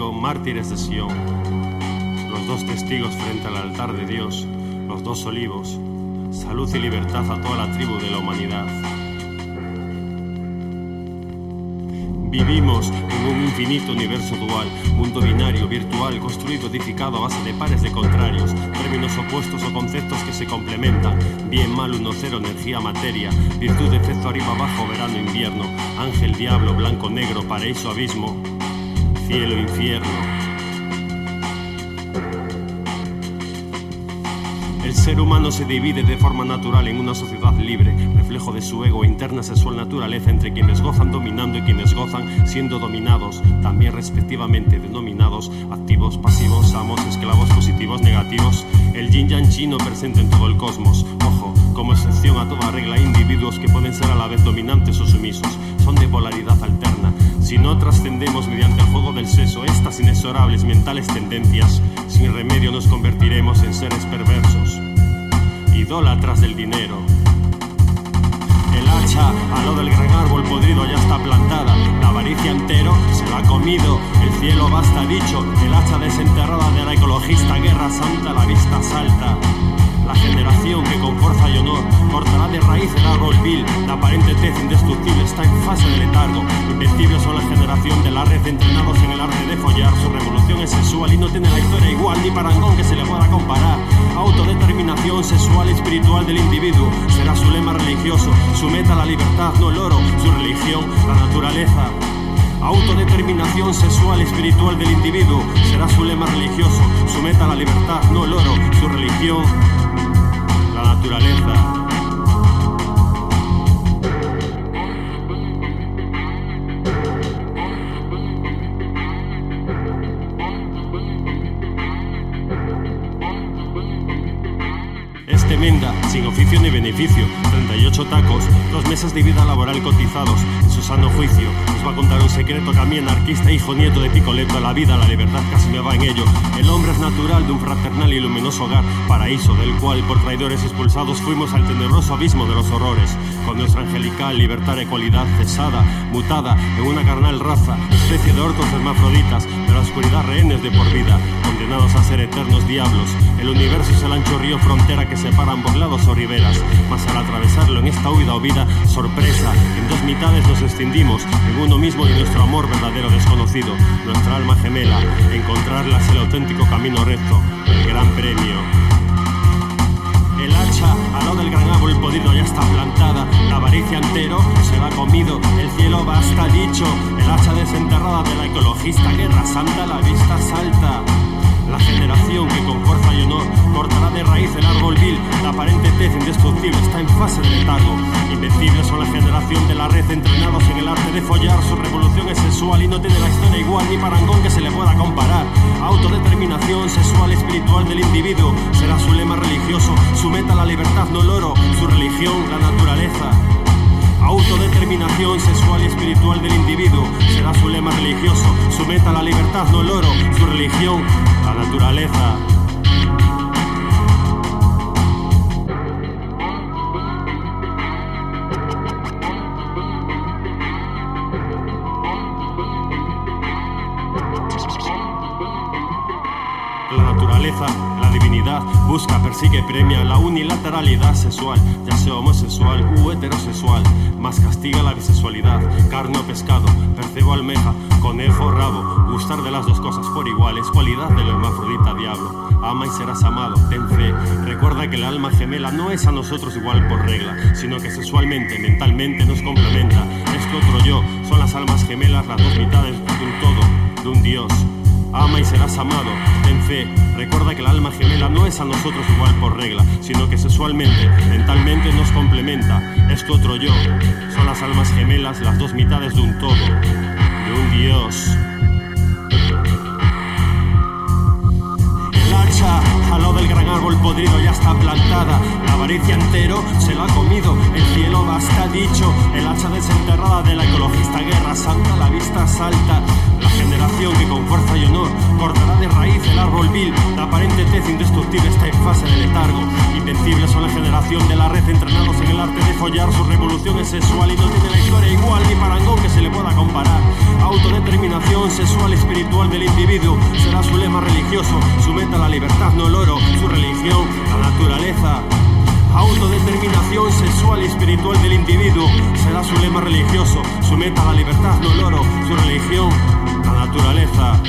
Cristo, mártires de Sion, los dos testigos frente al altar de Dios, los dos olivos, salud y libertad a toda la tribu de la humanidad. Vivimos en un infinito universo dual, mundo binario, virtual, construido, edificado a base de pares de contrarios, términos opuestos o conceptos que se complementan, bien, mal, 1, 0, energía, materia, virtud, efecto, arriba, abajo, verano, invierno, ángel, diablo, blanco, negro, paraíso, abismo, cielo, infierno. El ser humano se divide de forma natural en una sociedad libre, reflejo de su ego, interna sexual naturaleza entre quienes gozan dominando y quienes gozan siendo dominados, también respectivamente denominados activos, pasivos, amos, esclavos, positivos, negativos. El yin-yang chino presente en todo el cosmos, ojo, como excepción a toda regla, individuos que pueden ser a la vez dominantes o sumisos, son de polaridad alterna. Si no trascendemos mediante el juego del sexo estas inexorables mentales tendencias, sin remedio nos convertiremos en seres perversos, idólatras del dinero. El hacha al lado del gran árbol podrido ya está plantada, la avaricia entero se la ha comido, el cielo basta dicho, el hacha desenterrada de la ecologista guerra santa, la vista salta. La generación que con fuerza y honor cortará de raíz el árbol vil, la aparente tez indestructible está en fase de letargo. Invencibles son la generación de la red, entrenados en el arte de follar. Su revolución es sexual y no tiene la historia igual ni parangón que se le pueda comparar. Autodeterminación sexual y espiritual del individuo será su lema religioso. Su meta la libertad, no el oro. Su religión, la naturaleza. Autodeterminación sexual y espiritual del individuo será su lema religioso. Su meta la libertad, no el oro. Su religión, la naturaleza. Tremenda, sin oficio ni beneficio, 38 tacos, 2 meses de vida laboral cotizados, en su sano juicio, os va a contar un secreto que a mí, anarquista, hijo nieto de Picoleto, la vida, la libertad casi me va en ello. El hombre es natural de un fraternal y luminoso hogar, paraíso del cual por traidores expulsados fuimos al tenebroso abismo de los horrores, con nuestra angelical libertad, ecualidad cesada, mutada en una carnal raza, especie de orcos hermafroditas, de la oscuridad rehenes de por vida, condenados a ser eternos diablos. El universo es el ancho río frontera que separa ambos lados o riberas, mas al atravesarlo en esta huida o vida, sorpresa, en 2 mitades nos extendimos, en uno mismo y nuestro amor verdadero desconocido, nuestra alma gemela, encontrarla es el auténtico camino recto, el gran premio. El hacha al lado del gran árbol podrido ya está plantada, la avaricia entero se la ha comido, el cielo basta dicho, el hacha desenterrada de la ecologista guerra santa, la vista salta. La generación que con fuerza y honor cortará de raíz el árbol vil, la aparente tez indestructible está en fase de letargo. Invencibles son la generación de la red, entrenados en el arte de follar. Su revolución es sexual y no tiene la historia igual ni parangón que se le pueda comparar. Autodeterminación sexual y espiritual del individuo será su lema religioso. Su meta la libertad, no el oro. Su religión, la naturaleza. Autodeterminación sexual y espiritual del individuo será su lema religioso. Su meta la libertad, no el oro. Su religión, la naturaleza. La naturaleza, la divinidad, busca, persigue, premia la unilateralidad sexual, ya sea homosexual u heterosexual, más castiga la bisexualidad, carne o pescado, percebo almeja, conejo, rabo, gustar de las dos cosas por igual, es cualidad del hermafrodita diablo, ama y serás amado, ten fe, recuerda que el alma gemela no es a nosotros igual por regla, sino que sexualmente, mentalmente nos complementa, es que otro yo, son las almas gemelas, las 2 mitades de un todo, de un Dios. Ama y serás amado, ten fe, recuerda que el alma gemela no es a nosotros igual por regla, sino que sexualmente, mentalmente nos complementa, es tu otro yo, son las almas gemelas, las 2 mitades de un todo, de un Dios. El hacha al lado del gran árbol podrido ya está plantada, la avaricia entero se la ha comido, el cielo basta dicho, el hacha desenterrada de la ecologista guerra santa, la vista salta. La generación que con fuerza y honor cortará de raíz el árbol vil, la aparente tez indestructible está en fase de letargo. Invencible invencibles son la generación de la red, entrenados en el arte de follar. Su revolución es sexual y no tiene la historia igual ni parangón que se le pueda comparar. Autodeterminación sexual y espiritual del individuo será su lema religioso. Su meta la libertad, no el oro. Su religión, la naturaleza. Autodeterminación sexual y espiritual del individuo será su lema religioso. Su meta la libertad, no el oro. Su religión, la naturaleza.